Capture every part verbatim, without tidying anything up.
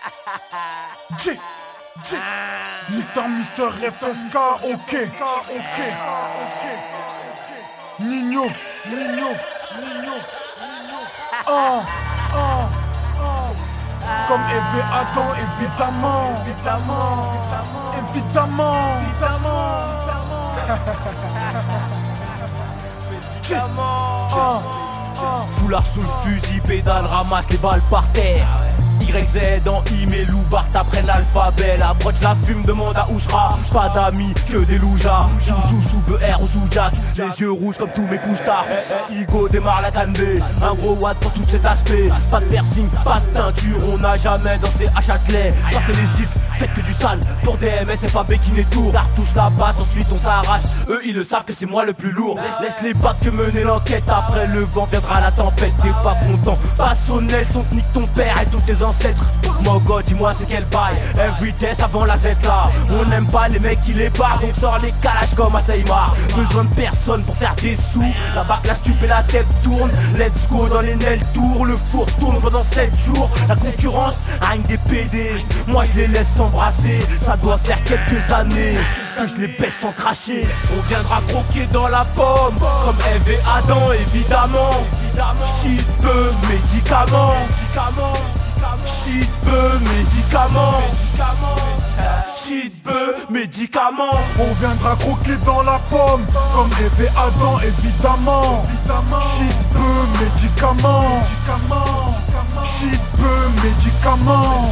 J, J, Mister Mister F S K, ok, ok, ok. Nino, Nino, Nino, oh, oh, oh. Comme Eve Adam, évidemment, évidemment, évidemment, évidemment, évidemment. Oh, oh. Foulard sous le fusil, pédale, ramasse les balles par terre. Y Z en I, mais Loubart apprennent l'alphabet. La broche, la fume, demande à Ouchra. Pas d'amis, que des loujas. Sous sous B R ou sous jazz. Les yeux rouges comme tous mes couches-tard. Igo démarre la candé. Un gros watt pour tout cet aspect. Pas de piercing, pas de teinture. On n'a jamais dansé à Châtelet. Sortez les gifs, faites que du sale. Pour D M S, c'est pas Békin et Tour. Touche la basse, ensuite on s'arrache. Eux, ils le savent que c'est moi le plus lourd. Laisse, laisse les battes que mener l'enquête. Après le vent viendra la tempête. T'es pas content. Passe au Nelson, nique ton père et tous tes ancêtres. Mon gars, dis-moi c'est quel bail. Every test avant la Z là. On n'aime pas les mecs qui les barrent. On sort les calages comme à Saïmar. Besoin de personne pour faire des sous. La barque, la stupe et la tête tourne. Let's go dans les Nel Tour. Le four tourne pendant sept jours. La concurrence règne des P D. Moi je les laisse s'embrasser. Ça doit faire quelques années que je les baisse sans cracher. On viendra croquer dans la pomme. Comme Eve et Adam évidemment. Shit peu médicaments. Shit peu médicaments. Shit peu médicaments. On viendra croquer dans la pomme. Comme Eve et Adam évidemment. Shit peu médicaments. Shit peu médicaments.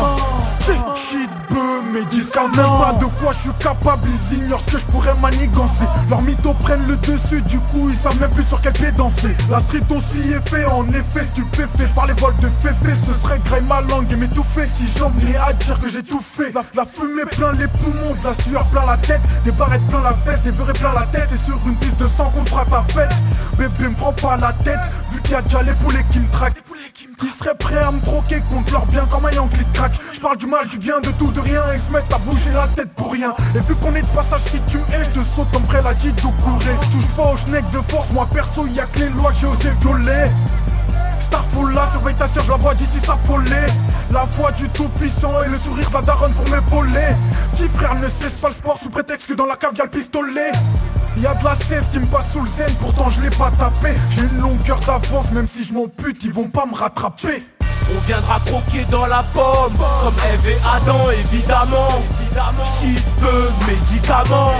Shit peu médicaments. Pas de quoi je suis capable, ils ignorent ce que je pourrais manigancer. Leurs mythos prennent le dessus, du coup ils savent même plus sur quel pied danser. La street aussi est fait, en effet stupéfait par les vols de féfé. Ce serait grey ma langue et m'étouffer si j'en venais à dire que j'ai tout fait. La, la fumée plein les poumons, de la sueur plein la tête, des barrettes plein la fesse, des beurrés plein la tête. Et sur une piste de sang qu'on fera ta fête. Bébé me prends pas la tête, vu qu'il y a déjà les poulets qui me traquent. Qui seraient prêts à me troquer contre leur bien comme un Yankee crack. J'parle du mal, du bien, de tout, de rien. Et se mettent à bouger la tête pour rien. Et vu qu'on est de passage, si tu me hais, je te saute comme près la dite ou courir. Touche pas au schneck de force, moi perso, y'a que les lois, j'ai osé violer. Starfall là, surveille ta sœur, je la vois d'ici s'affoler. La voix du tout puissant et le sourire de la daronne pour m'épauler. Petit frère ne cesse pas le sport sous prétexte que dans la cave y'a le pistolet. Y'a de la cesse qui me passe sous le zen, pourtant je l'ai pas tapé. J'ai une longueur d'avance, même si je m'en pute, ils vont pas me rattraper. On viendra croquer dans la pomme. Comme Eve et Adam évidemment. Shit peu médicaments.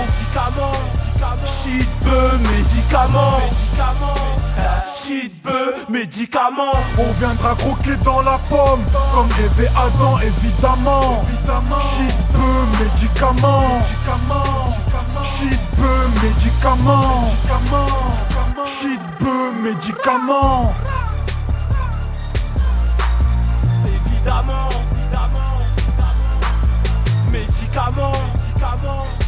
Shit peu médicaments. Shit peu médicaments. On viendra croquer dans la pomme. Comme Eve et Adam évidemment. Shit peu médicaments. Shit peu médicaments. Shit peu médicaments. Évidemment, évidemment, médicaments, médicaments.